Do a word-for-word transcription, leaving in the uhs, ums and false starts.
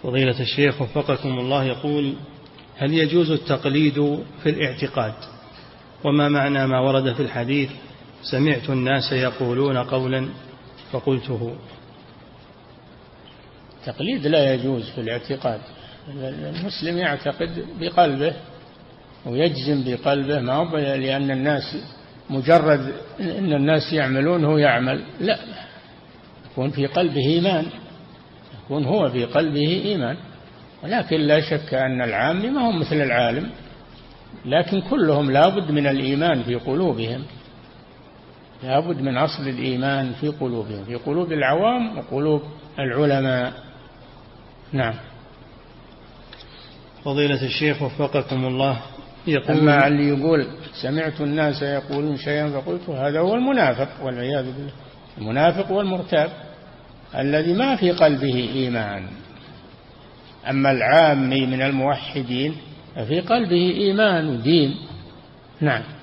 فضيلة الشيخ وفقكم الله يقول: هل يجوز التقليد في الاعتقاد؟ وما معنى ما ورد في الحديث: سمعت الناس يقولون قولا فقلته؟ التقليد لا يجوز في الاعتقاد. المسلم يعتقد بقلبه ويجزم بقلبه، ما هو لأن الناس مجرد أن الناس يعملون هو يعمل، لا، يكون في قلبه إيمان، يكون هو في قلبه إيمان. ولكن لا شك أن العام ما هم مثل العالم، لكن كلهم لابد من الإيمان في قلوبهم، لابد من أصل الإيمان في قلوبهم، في قلوب العوام وقلوب العلماء. نعم. فضيلة الشيخ وفقكم الله يقول: أما اللي يقول سمعت الناس يقولون شيئا فقلت، هذا هو المنافق والعياذ بالله، المنافق والمرتاب الذي ما في قلبه إيمان. أما العامي من الموحدين ففي قلبه إيمان ودين. نعم.